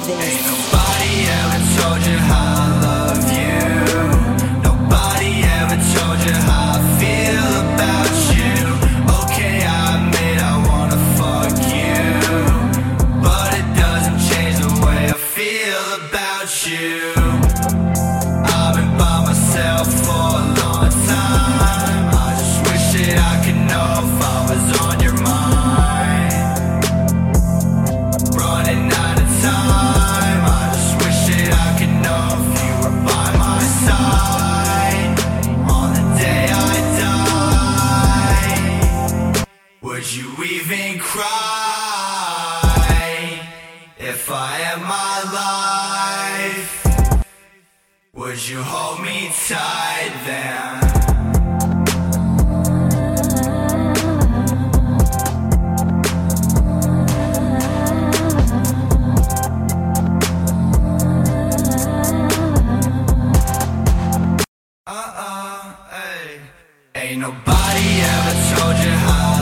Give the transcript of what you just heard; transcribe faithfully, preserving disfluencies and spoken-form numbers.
this. Nobody ever told you how I love you. Nobody ever told you how I feel about you. Okay, I admit I wanna fuck you, but it doesn't change the way I feel about you. I've been by myself for a long time. I just wish that I could know if I was on your mind. Running out of time. I just wish that I could know if you were by my side on the day I die. Would you even cry if I end my life? Would you hold me tight then? Uh-uh, hey. Ain't nobody ever told you how